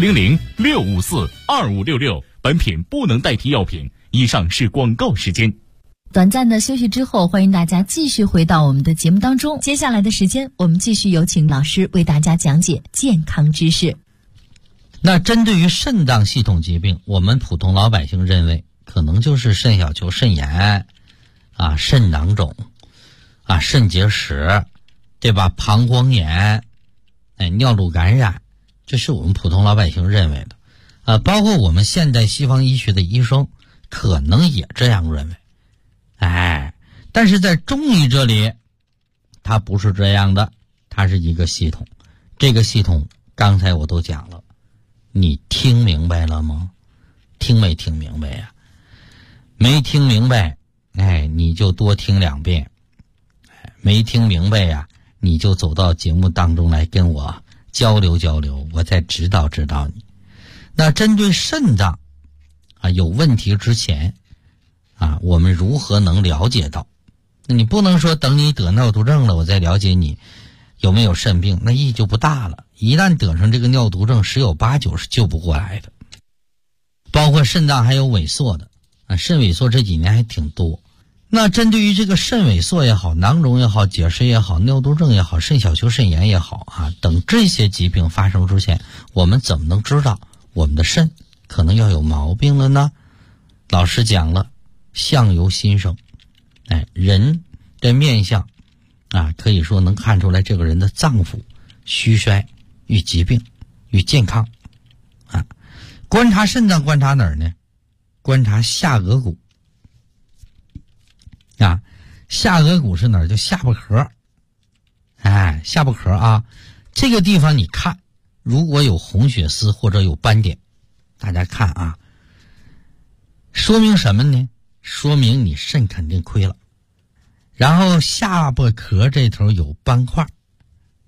400-654-2566。本品不能代替药品。以上是广告时间。 短暂的休息之后，欢迎大家继续回到我们的节目当中。接下来的时间，我们继续有请老师为大家讲解健康知识。 那针对于肾脏系统疾病，我们普通老百姓认为可能就是肾小球肾炎肾囊肿肾结石，对吧？膀胱炎，尿路感染，这是我们普通老百姓认为的。包括我们现代西方医学的医生可能也这样认为。但是在中医这里它不是这样的，它是一个系统。这个系统刚才我都讲了，你听明白了吗？听没听明白呀？没听明白，你就多听2遍。没听明白呀，你就走到节目当中来跟我交流交流，我再指导指导你。那针对肾脏有问题之前我们如何能了解到？那你不能说等你得尿毒症了我再了解你有没有肾病，那意义就不大了。一旦得上这个尿毒症，10有8九是救不过来的。包括肾脏还有萎缩的肾萎缩这几年还挺多。那针对于这个肾萎缩也好，囊肿也好，结石也好，尿毒症也好，肾小球肾炎也好等这些疾病发生之前，我们怎么能知道我们的肾可能要有毛病了呢？老师讲了，相由心生。人的面相可以说能看出来这个人的脏腑虚衰与疾病与健康观察肾脏观察哪儿呢？观察下颌骨下颌骨是哪儿？就下巴壳下巴壳这个地方你看，如果有红血丝或者有斑点，大家看说明什么呢？说明你肾肯定亏了。然后下巴壳这头有斑块，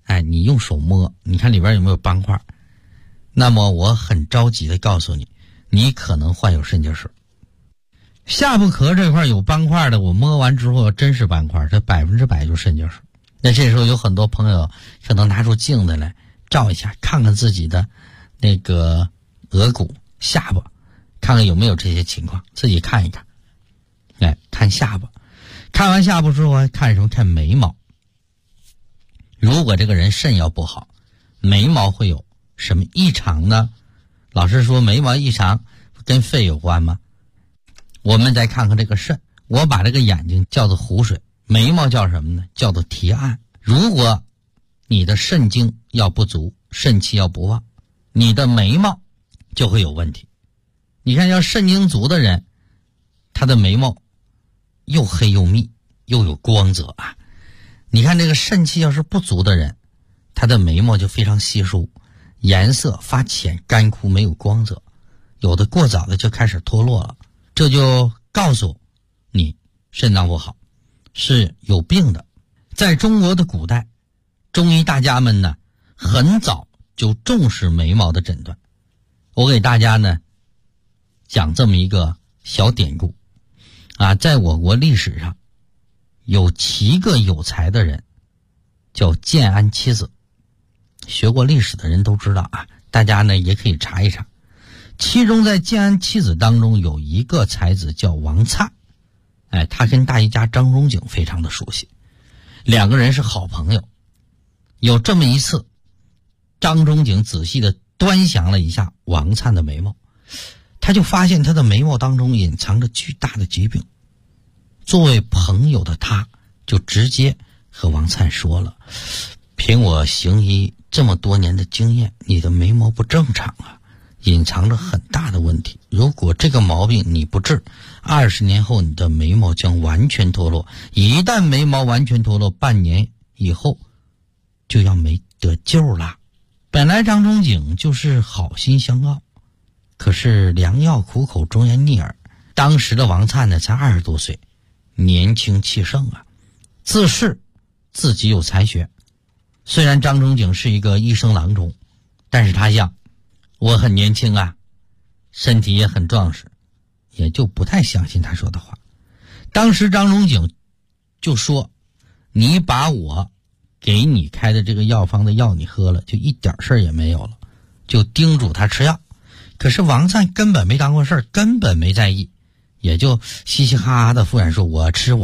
你用手摸，你看里边有没有斑块，那么我很着急的告诉你，你可能患有肾结石。下巴壳这块有斑块的，我摸完之后真是斑块，这100%就是肾结石。那这时候有很多朋友可能拿出镜子来照一下，看看自己的那个额骨、下巴，看看有没有这些情况，自己看一看。看下巴，看完下巴之后还看什么？看眉毛。如果这个人肾要不好，眉毛会有什么异常呢？老师说眉毛异常跟肺有关吗？我们再看看这个肾，我把这个眼睛叫做湖水，眉毛叫什么呢？叫做提按。如果你的肾精要不足，肾气要不旺，你的眉毛就会有问题。你看要肾精足的人，他的眉毛又黑又密，又有光泽啊。你看这个肾气要是不足的人，他的眉毛就非常稀疏，颜色发浅干枯，没有光泽，有的过早的就开始脱落了，这就告诉你肾脏不好，是有病的。在中国的古代，中医大家们呢很早就重视眉毛的诊断。我给大家呢讲这么一个小典故啊，在我国历史上有7个有才的人，叫建安七子。学过历史的人都知道啊，大家呢也可以查一查。其中在建安七子当中有一个才子叫王粲，他跟大医家张仲景非常的熟悉，两个人是好朋友。有这么一次，张仲景仔细的端详了一下王粲的眉毛，他就发现他的眉毛当中隐藏着巨大的疾病。作为朋友的他就直接和王粲说了，凭我行医这么多年的经验，你的眉毛不正常啊，隐藏着很大的问题，如果这个毛病你不治，20年后你的眉毛将完全脱落，一旦眉毛完全脱落，半年以后就要没得救了。本来张仲景就是好心相告，可是良药苦口忠言逆耳。当时的王粲呢才20多岁，年轻气盛啊，自恃自己有才学。虽然张仲景是一个医生郎中，但是他想我很年轻啊，身体也很壮实，也就不太相信他说的话。当时张仲景就说，你把我给你开的这个药方的药你喝了，就一点事儿也没有了，就叮嘱他吃药。可是王粲根本没当过事儿，根本没在意，也就嘻嘻哈哈的敷衍说我吃，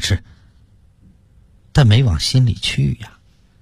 但没往心里去呀。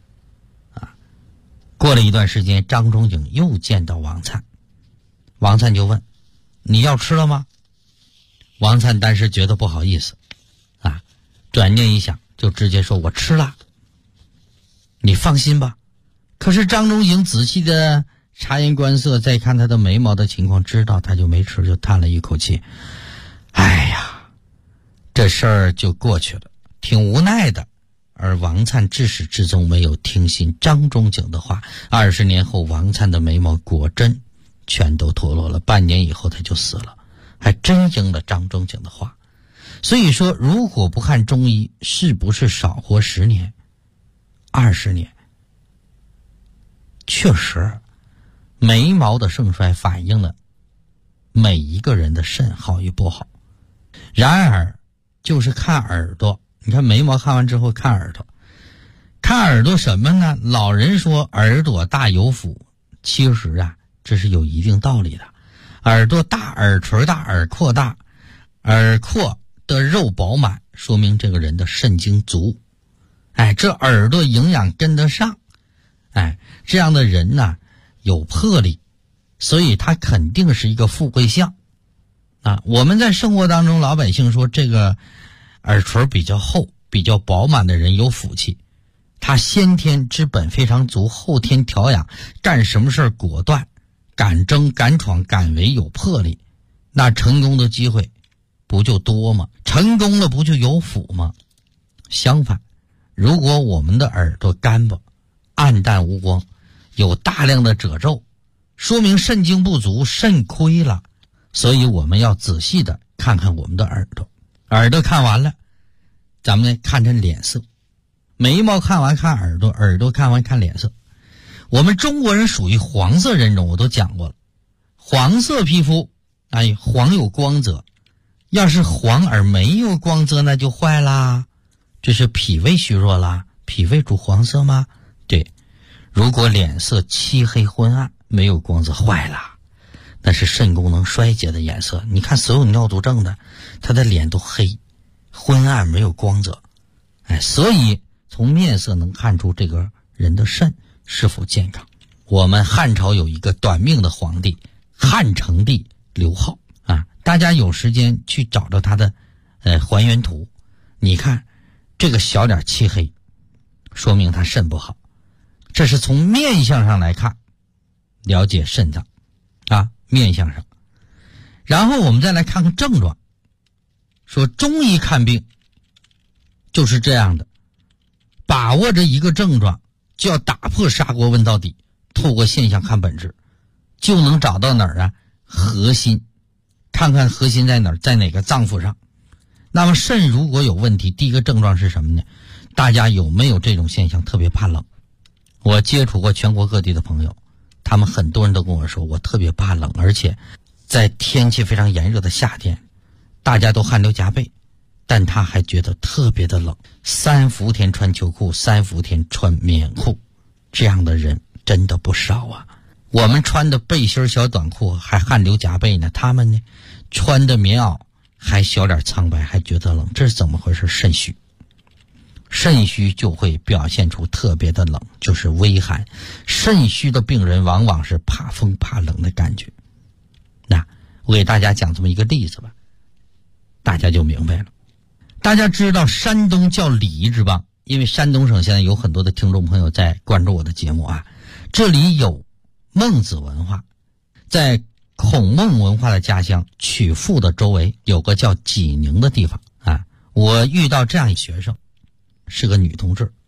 过了一段时间，张仲景又见到王粲，王粲就问，你要吃了吗？王粲当时觉得不好意思啊，转念一想就直接说我吃了，你放心吧。可是张仲景仔细的察言观色，再看他的眉毛的情况，知道他就没吃，就叹了一口气，哎呀，这事儿就过去了，挺无奈的。而王粲至始至终没有听信张仲景的话，20年后王粲的眉毛果真全都脱落了，半年以后他就死了，还真应了张仲景的话。所以说，如果不看中医，是不是少活10年、20年？确实，眉毛的盛衰反映了每一个人的肾好与不好。然而，就是看耳朵，你看眉毛看完之后看耳朵，看耳朵什么呢？老人说耳朵大有福，其实啊，这是有一定道理的。耳朵大，耳垂大，耳廓大，耳廓的肉饱满，说明这个人的肾精足。这耳朵营养跟得上，这样的人呢有魄力，所以他肯定是一个富贵相啊。我们在生活当中，老百姓说这个耳垂比较厚、比较饱满的人有福气，他先天之本非常足，后天调养，干什么事果断，敢争敢闯敢为，有魄力，那成功的机会不就多吗？成功了不就有福吗？相反，如果我们的耳朵干巴、暗淡无光，有大量的褶皱，说明肾精不足，肾亏了。所以我们要仔细的看看我们的耳朵。耳朵看完了，咱们看看脸色。 眉毛看完看耳朵，耳朵看完看脸色。我们中国人属于黄色人种，我都讲过了。黄色皮肤，黄有光泽，要是黄而没有光泽，那就坏啦，这是脾胃虚弱啦。脾胃主黄色吗？对。如果脸色漆黑昏暗，没有光泽，坏啦，那是肾功能衰竭的颜色。你看所有尿毒症的，他的脸都黑昏暗，没有光泽。所以从面色能看出这个人的肾是否健康。我们汉朝有一个短命的皇帝汉成帝刘浩大家有时间去找找他的还原图，你看这个小脸漆黑，说明他肾不好。这是从面相上来看了解肾脏面相上。然后我们再来看看症状，说中医看病就是这样的，把握着一个症状就要打破砂锅问到底，透过现象看本质，就能找到哪儿核心，看看核心在哪儿，在哪个脏腑上。那么肾如果有问题，第一个症状是什么呢？大家有没有这种现象，特别怕冷？我接触过全国各地的朋友，他们很多人都跟我说，我特别怕冷，而且在天气非常炎热的夏天，大家都汗流浃背，但他还觉得特别的冷。3伏天穿秋裤，3伏天穿棉裤，这样的人真的不少啊。我们穿的背心小短裤还汗流浃背呢，他们呢穿的棉袄还小脸苍白，还觉得冷，这是怎么回事？肾虚。肾虚就会表现出特别的冷，就是微寒。肾虚的病人往往是怕风怕冷的感觉。那我给大家讲这么一个例子吧，大家就明白了。大家知道山东叫礼之邦，因为山东省现在有很多的听众朋友在关注我的节目这里有孟子文化，在孔孟文化的家乡曲阜的周围有个叫济宁的地方我遇到这样一学生，是个女同志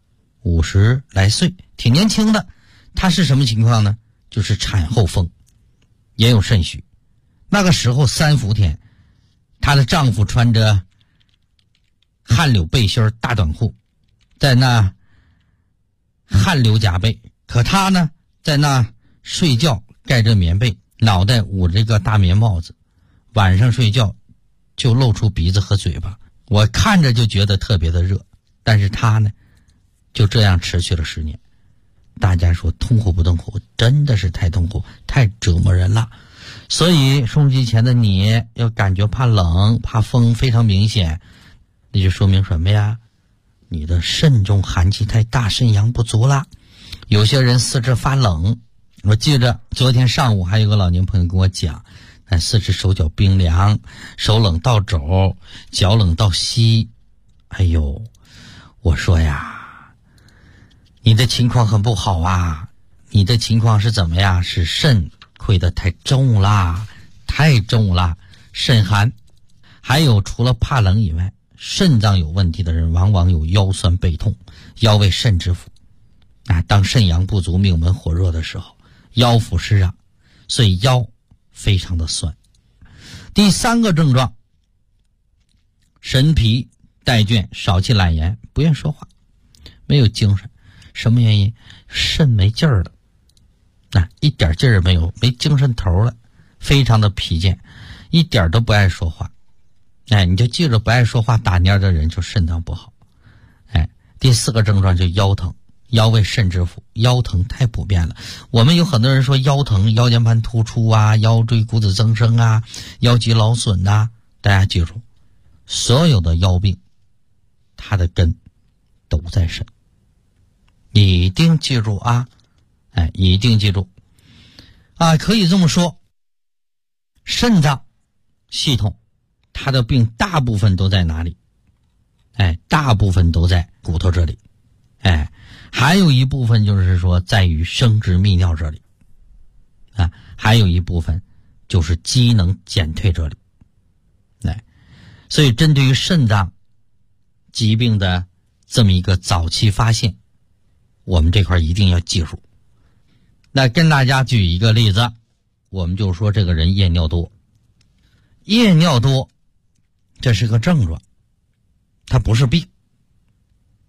，50来岁，挺年轻的。她是什么情况呢？就是产后风，也有肾虚。那个时候3伏天，她的丈夫穿着汗流背心大短裤，在那汗流浃背，可她呢在那睡觉，盖着棉被，脑袋捂着个大棉帽子，晚上睡觉就露出鼻子和嘴巴，我看着就觉得特别的热。但是他呢就这样持续了10年。大家说痛苦不痛苦？真的是太痛苦，太折磨人了。所以收音机前的你要感觉怕冷怕风非常明显，那就说明什么呀？你的肾中寒气太大，肾阳不足了。有些人四肢发冷，我记着昨天上午还有个老年朋友跟我讲，四肢手脚冰凉，手冷到肘，脚冷到膝。哎呦，我说呀，你的情况很不好你的情况是怎么呀？是肾亏得太重啦，太重了，肾寒。还有除了怕冷以外，肾脏有问题的人往往有腰酸背痛，腰为肾之府当肾阳不足，命门火热的时候，腰腹湿热，所以腰非常的酸。第3个症状，神疲怠倦，少气懒言，不愿说话，没有精神。什么原因？肾没劲儿了一点劲儿没有，没精神头了，非常的疲倦，一点都不爱说话。你就记着，不爱说话打蔫的人就肾脏不好。第4个症状就腰疼，腰为肾之府，腰疼太普遍了。我们有很多人说腰疼，腰间盘突出腰椎骨质增生腰肌劳损大家记住，所有的腰病它的根都在肾，一定记住一定记住可以这么说，肾脏系统它的病大部分都在哪里？大部分都在骨头这里，还有一部分就是说在于生殖泌尿这里还有一部分就是机能减退这里。所以针对于肾脏疾病的这么一个早期发现，我们这块一定要记住。那跟大家举一个例子，我们就说这个人夜尿多。夜尿多这是个症状，它不是病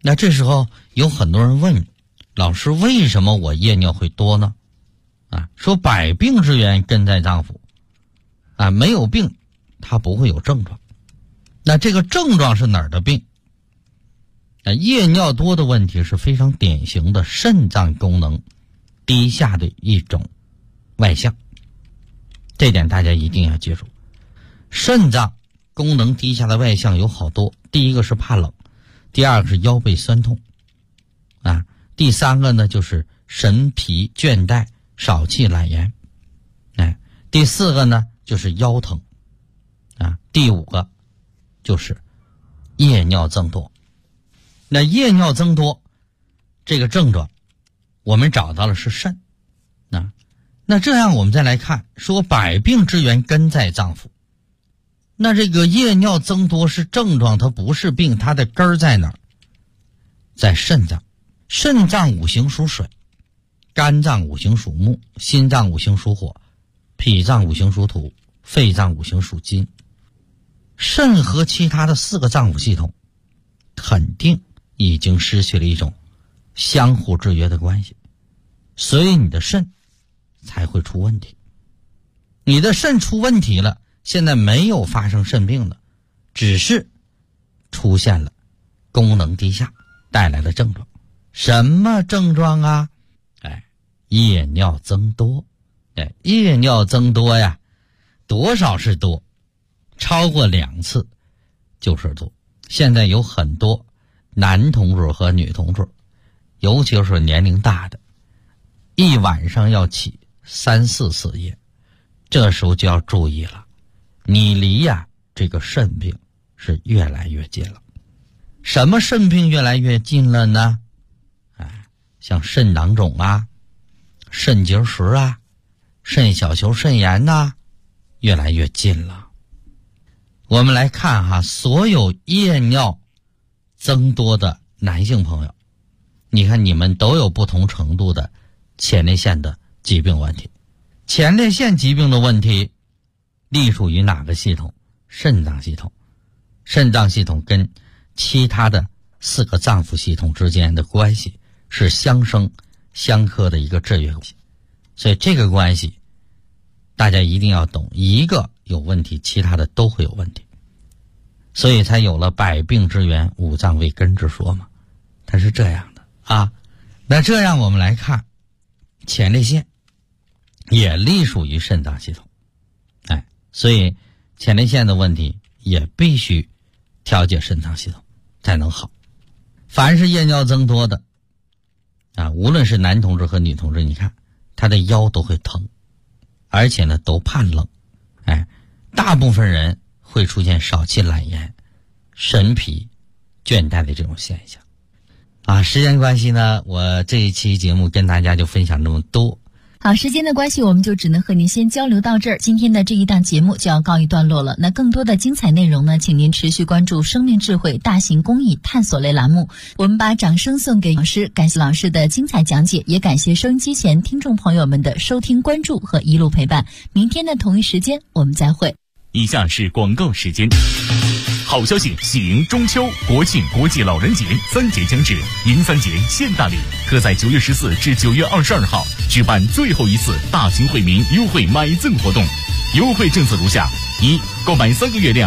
那这时候有很多人问老师，为什么我夜尿会多呢？说百病之源根在脏腑，没有病它不会有症状。那这个症状是哪儿的病？夜尿多的问题是非常典型的肾脏功能低下的一种外象，这点大家一定要记住。肾脏功能低下的外象有好多，第一个是怕冷，第二个是腰背酸痛，第三个呢就是神疲倦怠、少气懒言，第四个呢就是腰疼，第五个就是夜尿增多。那夜尿增多这个症状我们找到了是肾，那这样我们再来看，说百病之源根在脏腑，那这个夜尿增多是症状，它不是病，它的根儿在哪儿？在肾脏。肾脏五行属水，肝脏五行属木，心脏五行属火，脾脏五行属土，肺脏五行属金。肾和其他的4个脏腑系统肯定已经失去了一种相互制约的关系，所以你的肾才会出问题。你的肾出问题了，现在没有发生肾病的，只是出现了功能低下带来的症状。什么症状啊？夜尿增多。夜尿增多呀，多少是多？超过2次就是多。现在有很多男同志和女同志，尤其是年龄大的，一晚上要起3、4次夜，这时候就要注意了，你离这个肾病是越来越近了。什么肾病越来越近了呢？像肾囊肿肾结石肾小球肾炎越来越近了。我们来看所有夜尿增多的男性朋友，你看你们都有不同程度的前列腺的疾病问题。前列腺疾病的问题隶属于哪个系统？肾脏系统。肾脏系统跟其他的4个脏腑系统之间的关系是相生相克的一个制约关系，所以这个关系大家一定要懂，一个有问题其他的都会有问题，所以才有了百病之源五脏为根之说嘛，它是这样的那这样我们来看，前列腺也隶属于肾脏系统，所以前列腺的问题也必须调节肾脏系统才能好。凡是夜尿增多的无论是男同志和女同志，你看他的腰都会疼，而且呢都怕冷，大部分人会出现少气懒言、神疲倦怠的这种现象时间关系呢，我这一期节目跟大家就分享这么多。 好，时间的关系，我们就只能和您先交流到这儿。今天的这一档节目就要告一段落了。那更多的精彩内容呢，请您持续关注生命智慧大型公益探索类栏目。我们把掌声送给老师，感谢老师的精彩讲解，也感谢收音机前听众朋友们的收听关注和一路陪伴。明天的同一时间我们再会。 以下是广告时间。好消息，喜迎中秋、国庆、国际老人节3节将至，迎3节现大礼，特在9月14至9月22号举办最后一次大型惠民优惠买赠活动，优惠政策如下：1、购买3个月量